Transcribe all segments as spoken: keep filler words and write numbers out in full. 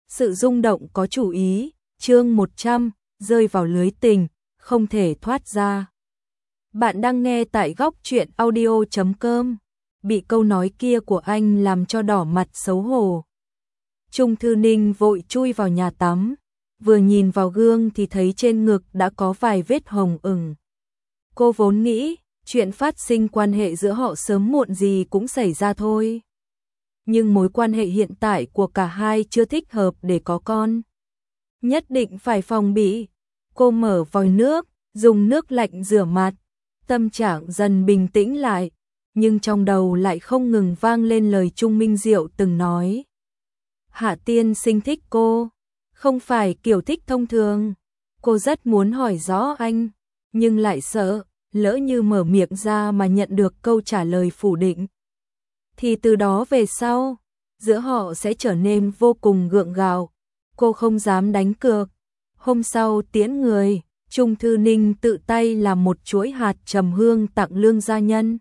Sự rung động có chủ ý, chương một trăm, rơi vào lưới tình, không thể thoát ra. Bạn đang nghe tại góc truyện audio chấm com. Bị câu nói kia của anh làm cho đỏ mặt xấu hổ. Trung Thư Ninh vội chui vào nhà tắm, vừa nhìn vào gương thì thấy trên ngực đã có vài vết hồng ửng. Cô vốn nghĩ, chuyện phát sinh quan hệ giữa họ sớm muộn gì cũng xảy ra thôi. Nhưng mối quan hệ hiện tại của cả hai chưa thích hợp để có con. Nhất định phải phòng bị. Cô mở vòi nước, dùng nước lạnh rửa mặt, tâm trạng dần bình tĩnh lại, nhưng trong đầu lại không ngừng vang lên lời Trung Minh Diệu từng nói. Hạ tiên sinh thích cô, không phải kiểu thích thông thường. Cô rất muốn hỏi rõ anh, nhưng lại sợ, lỡ như mở miệng ra mà nhận được câu trả lời phủ định. Thì từ đó về sau, giữa họ sẽ trở nên vô cùng gượng gạo. Cô không dám đánh cược. Hôm sau tiễn người, Trung Thư Ninh tự tay làm một chuỗi hạt trầm hương tặng Lương gia nhân.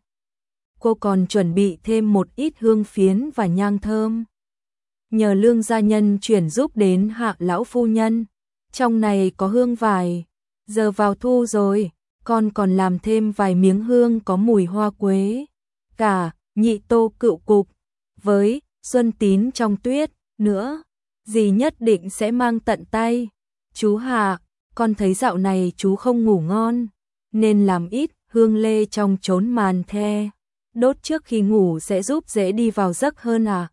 Cô còn chuẩn bị thêm một ít hương phiến và nhang thơm. Nhờ Lương gia nhân chuyển giúp đến Hạ lão phu nhân. Trong này có hương vải. Giờ vào thu rồi, con còn làm thêm vài miếng hương có mùi hoa quế. Cả nhị tô cựu cục với xuân tín trong tuyết nữa, dì nhất định sẽ mang tận tay. Chú Hạ, con thấy dạo này chú không ngủ ngon, nên làm ít hương lê trong chốn màn the, đốt trước khi ngủ sẽ giúp dễ đi vào giấc hơn à.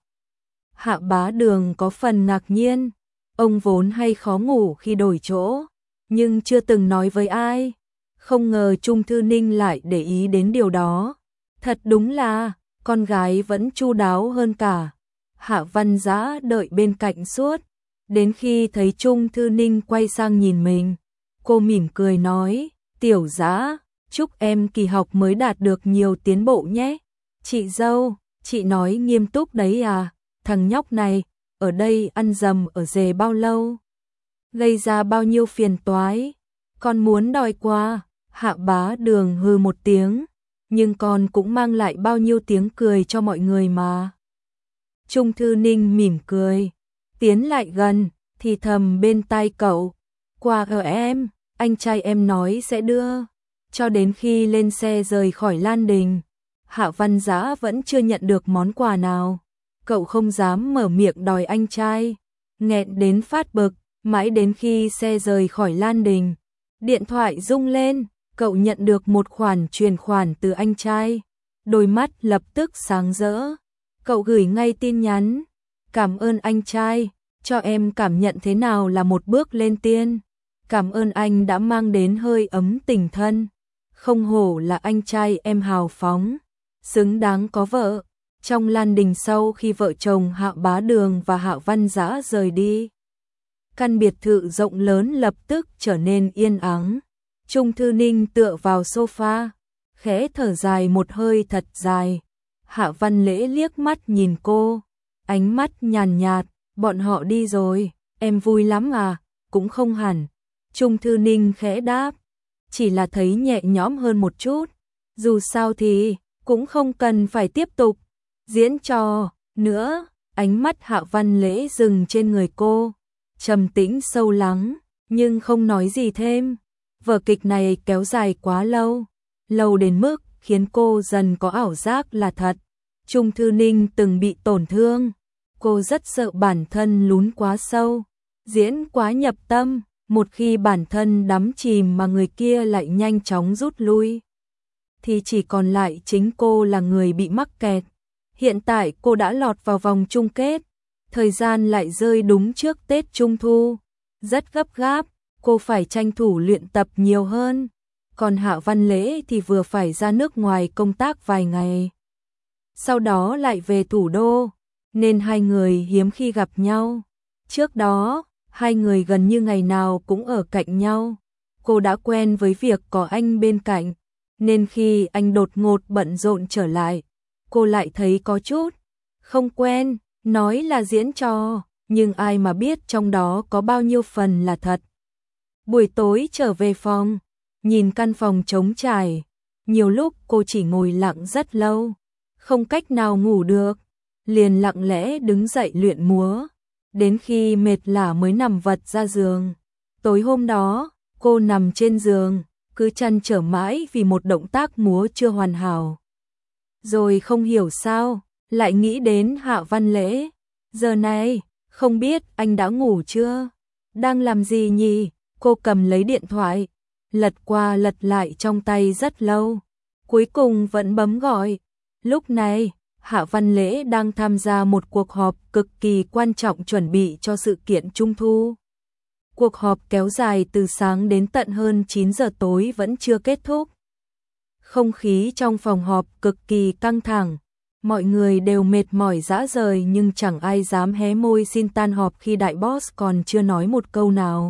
Hạ Bá Đường có phần ngạc nhiên, ông vốn hay khó ngủ khi đổi chỗ, nhưng chưa từng nói với ai. Không ngờ Trung Thư Ninh lại để ý đến điều đó. Thật đúng là con gái vẫn chu đáo hơn cả. Hạ Văn Dã đợi bên cạnh suốt, đến khi thấy Trung Thư Ninh quay sang nhìn mình, cô mỉm cười nói, Tiểu Dã, chúc em kỳ học mới đạt được nhiều tiến bộ nhé. Chị dâu, chị nói nghiêm túc đấy à, thằng nhóc này, ở đây ăn dầm ở dề bao lâu? Gây ra bao nhiêu phiền toái? Con muốn đòi qua. Hạ Bá Đường hừ một tiếng, nhưng con cũng mang lại bao nhiêu tiếng cười cho mọi người mà. Trung Thư Ninh mỉm cười, tiến lại gần, thì thầm bên tai cậu, quà ở em, anh trai em nói sẽ đưa. Cho đến khi lên xe rời khỏi Lan Đình, Hạ Văn Dã vẫn chưa nhận được món quà nào. Cậu không dám mở miệng đòi anh trai, nghẹn đến phát bực, mãi đến khi xe rời khỏi Lan Đình, điện thoại rung lên. Cậu nhận được một khoản chuyển khoản từ anh trai, đôi mắt lập tức sáng rỡ. Cậu gửi ngay tin nhắn, cảm ơn anh trai, cho em cảm nhận thế nào là một bước lên tiên. Cảm ơn anh đã mang đến hơi ấm tình thân, không hổ là anh trai em hào phóng, xứng đáng có vợ. Trong Lan Đình sau khi vợ chồng Hạ Bá Đường và Hạ Văn Dã rời đi, căn biệt thự rộng lớn lập tức trở nên yên ắng. Trung Thư Ninh tựa vào sofa, khẽ thở dài một hơi thật dài. Hạ Văn Lễ liếc mắt nhìn cô, ánh mắt nhàn nhạt, bọn họ đi rồi, em vui lắm à? Cũng không hẳn. Trung Thư Ninh khẽ đáp, chỉ là thấy nhẹ nhõm hơn một chút. Dù sao thì cũng không cần phải tiếp tục diễn trò nữa. Ánh mắt Hạ Văn Lễ dừng trên người cô, trầm tĩnh sâu lắng, nhưng không nói gì thêm. Vở kịch này kéo dài quá lâu, lâu đến mức khiến cô dần có ảo giác là thật. Trung Thư Ninh từng bị tổn thương, cô rất sợ bản thân lún quá sâu, diễn quá nhập tâm, một khi bản thân đắm chìm mà người kia lại nhanh chóng rút lui, thì chỉ còn lại chính cô là người bị mắc kẹt. Hiện tại cô đã lọt vào vòng chung kết, thời gian lại rơi đúng trước Tết Trung Thu, rất gấp gáp. Cô phải tranh thủ luyện tập nhiều hơn, còn Hạ Văn Lễ thì vừa phải ra nước ngoài công tác vài ngày, sau đó lại về thủ đô, nên hai người hiếm khi gặp nhau. Trước đó, hai người gần như ngày nào cũng ở cạnh nhau. Cô đã quen với việc có anh bên cạnh, nên khi anh đột ngột bận rộn trở lại, cô lại thấy có chút không quen. Nói là diễn trò, nhưng ai mà biết trong đó có bao nhiêu phần là thật. Buổi tối trở về phòng, nhìn căn phòng trống trải, nhiều lúc cô chỉ ngồi lặng rất lâu, không cách nào ngủ được, liền lặng lẽ đứng dậy luyện múa. đến khi mệt lả mới nằm vật ra giường. Tối hôm đó, cô nằm trên giường, cứ trăn trở mãi vì một động tác múa chưa hoàn hảo. Rồi không hiểu sao, lại nghĩ đến Hạ Văn Lễ. Giờ này, không biết anh đã ngủ chưa? Đang làm gì nhỉ? Cô cầm lấy điện thoại, lật qua lật lại trong tay rất lâu. Cuối cùng vẫn bấm gọi. Lúc này, Hạ Văn Lễ đang tham gia một cuộc họp cực kỳ quan trọng chuẩn bị cho sự kiện Trung thu. Cuộc họp kéo dài từ sáng đến tận hơn chín giờ tối vẫn chưa kết thúc. Không khí trong phòng họp cực kỳ căng thẳng. Mọi người đều mệt mỏi rã rời nhưng chẳng ai dám hé môi xin tan họp khi đại boss còn chưa nói một câu nào.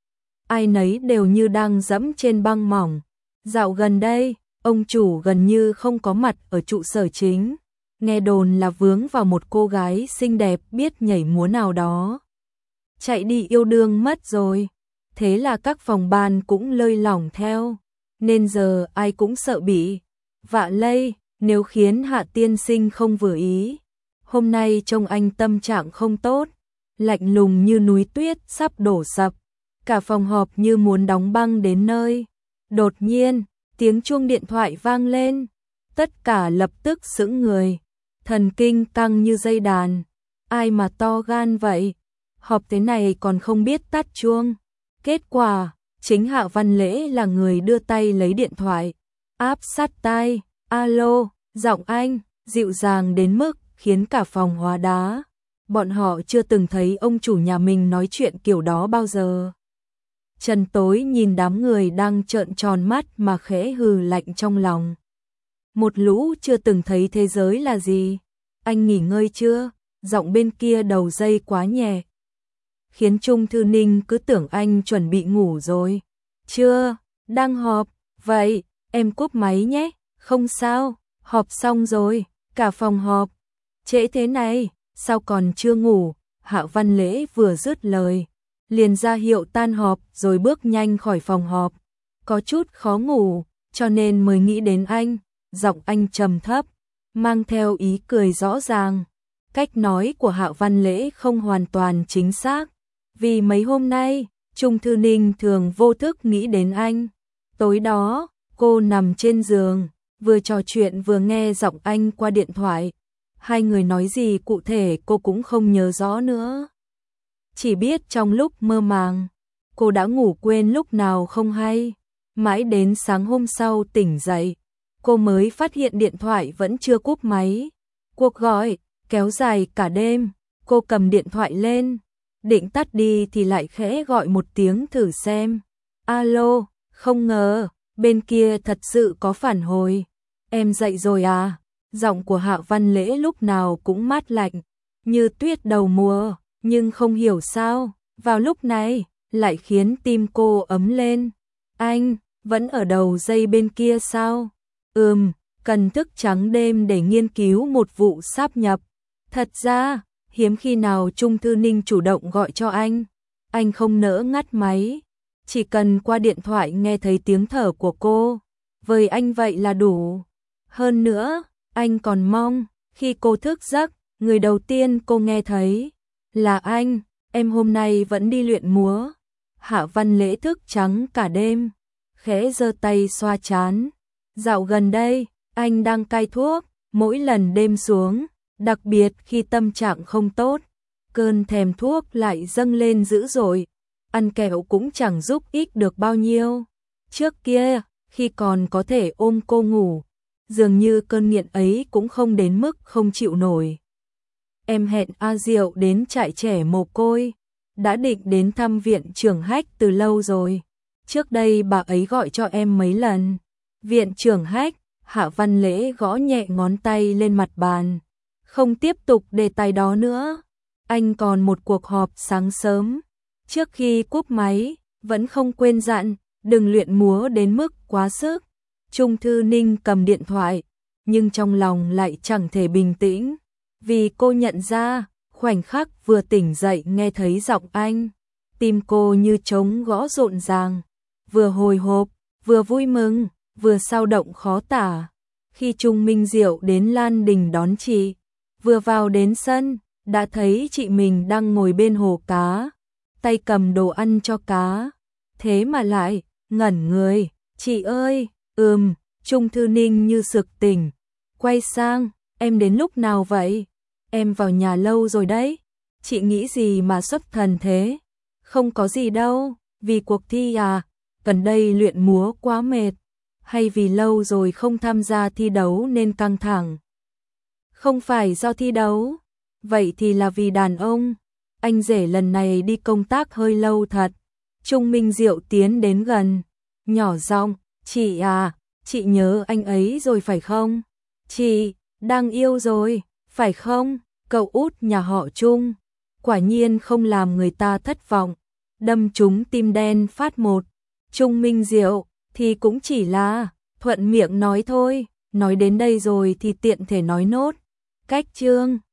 Ai nấy đều như đang dẫm trên băng mỏng. Dạo gần đây, ông chủ gần như không có mặt ở trụ sở chính. Nghe đồn là vướng vào một cô gái xinh đẹp biết nhảy múa nào đó. Chạy đi yêu đương mất rồi. Thế là các phòng ban cũng lơi lỏng theo. Nên giờ ai cũng sợ bị vạ lây nếu khiến Hạ tiên sinh không vừa ý. Hôm nay trông anh tâm trạng không tốt, lạnh lùng như núi tuyết sắp đổ sập. Cả phòng họp như muốn đóng băng đến nơi. Đột nhiên, tiếng chuông điện thoại vang lên. Tất cả lập tức sững người. Thần kinh căng như dây đàn. Ai mà to gan vậy? Họp thế này còn không biết tắt chuông. Kết quả, chính Hạ Văn Lễ là người đưa tay lấy điện thoại, áp sát tai. Alo, giọng anh, dịu dàng đến mức khiến cả phòng hóa đá. Bọn họ chưa từng thấy ông chủ nhà mình nói chuyện kiểu đó bao giờ. Trần Tối nhìn đám người đang trợn tròn mắt mà khẽ hừ lạnh trong lòng. Một lũ chưa từng thấy thế giới là gì. Anh nghỉ ngơi chưa? Giọng bên kia đầu dây quá nhẹ, khiến Trung Thư Ninh cứ tưởng anh chuẩn bị ngủ rồi. Chưa, đang họp. Vậy, em cúp máy nhé. Không sao, họp xong rồi. Cả phòng họp. Trễ thế này, sao còn chưa ngủ? Hạ Văn Lễ vừa dứt lời, liền ra hiệu tan họp rồi bước nhanh khỏi phòng họp. Có chút khó ngủ, cho nên mới nghĩ đến anh. Giọng anh trầm thấp, mang theo ý cười rõ ràng. Cách nói của Hạ Văn Lễ không hoàn toàn chính xác. Vì mấy hôm nay, Trung Thư Ninh thường vô thức nghĩ đến anh. Tối đó, cô nằm trên giường, vừa trò chuyện vừa nghe giọng anh qua điện thoại. Hai người nói gì cụ thể cô cũng không nhớ rõ nữa. Chỉ biết trong lúc mơ màng, cô đã ngủ quên lúc nào không hay. Mãi đến sáng hôm sau tỉnh dậy, cô mới phát hiện điện thoại vẫn chưa cúp máy. Cuộc gọi kéo dài cả đêm, cô cầm điện thoại lên, định tắt đi thì lại khẽ gọi một tiếng thử xem. Alo, không ngờ, bên kia thật sự có phản hồi. Em dậy rồi à? Giọng của Hạ Văn Lễ lúc nào cũng mát lạnh, như tuyết đầu mùa, nhưng không hiểu sao, vào lúc này, lại khiến tim cô ấm lên. Anh, vẫn ở đầu dây bên kia sao? Ừm, cần thức trắng đêm để nghiên cứu một vụ sáp nhập. Thật ra, hiếm khi nào Trung Thư Ninh chủ động gọi cho anh. Anh không nỡ ngắt máy. Chỉ cần qua điện thoại nghe thấy tiếng thở của cô, với anh vậy là đủ. Hơn nữa, anh còn mong, khi cô thức giấc, người đầu tiên cô nghe thấy là anh. Em hôm nay vẫn đi luyện múa. Hạ Văn Lễ thức trắng cả đêm, khẽ giơ tay xoa trán. Dạo gần đây, anh đang cai thuốc, mỗi lần đêm xuống, đặc biệt khi tâm trạng không tốt, cơn thèm thuốc lại dâng lên dữ dội. Ăn kẹo cũng chẳng giúp ích được bao nhiêu. Trước kia, khi còn có thể ôm cô ngủ, dường như cơn nghiện ấy cũng không đến mức không chịu nổi. Em hẹn A Diệu đến trại trẻ mồ côi, đã định đến thăm viện trưởng Hách từ lâu rồi. Trước đây bà ấy gọi cho em mấy lần. Viện trưởng Hách, Hạ Văn Lễ gõ nhẹ ngón tay lên mặt bàn. Không tiếp tục đề tài đó nữa. Anh còn một cuộc họp sáng sớm. Trước khi cúp máy, vẫn không quên dặn, đừng luyện múa đến mức quá sức. Trung Thư Ninh cầm điện thoại, nhưng trong lòng lại chẳng thể bình tĩnh. Vì cô nhận ra, khoảnh khắc vừa tỉnh dậy nghe thấy giọng anh, tim cô như trống gõ rộn ràng, vừa hồi hộp, vừa vui mừng, vừa sao động khó tả. Khi Trung Minh Diệu đến Lan Đình đón chị, vừa vào đến sân, đã thấy chị mình đang ngồi bên hồ cá, tay cầm đồ ăn cho cá, thế mà lại ngẩn người. Chị ơi, ừm, Trung Thư Ninh như sực tỉnh, quay sang, em đến lúc nào vậy? Em vào nhà lâu rồi đấy. Chị nghĩ gì mà xuất thần thế? Không có gì đâu, vì cuộc thi à, gần đây luyện múa quá mệt, hay vì lâu rồi không tham gia thi đấu nên căng thẳng? Không phải do thi đấu, vậy thì là vì đàn ông. Anh rể lần này đi công tác hơi lâu thật. Trung Minh Diệu tiến đến gần, nhỏ giọng, chị à, chị nhớ anh ấy rồi phải không? Chị, đang yêu rồi, phải không? Cậu út nhà họ Trung, quả nhiên không làm người ta thất vọng, đâm trúng tim đen phát một. Trung Minh Diệu, thì cũng chỉ là thuận miệng nói thôi, nói đến đây rồi thì tiện thể nói nốt. Cách chương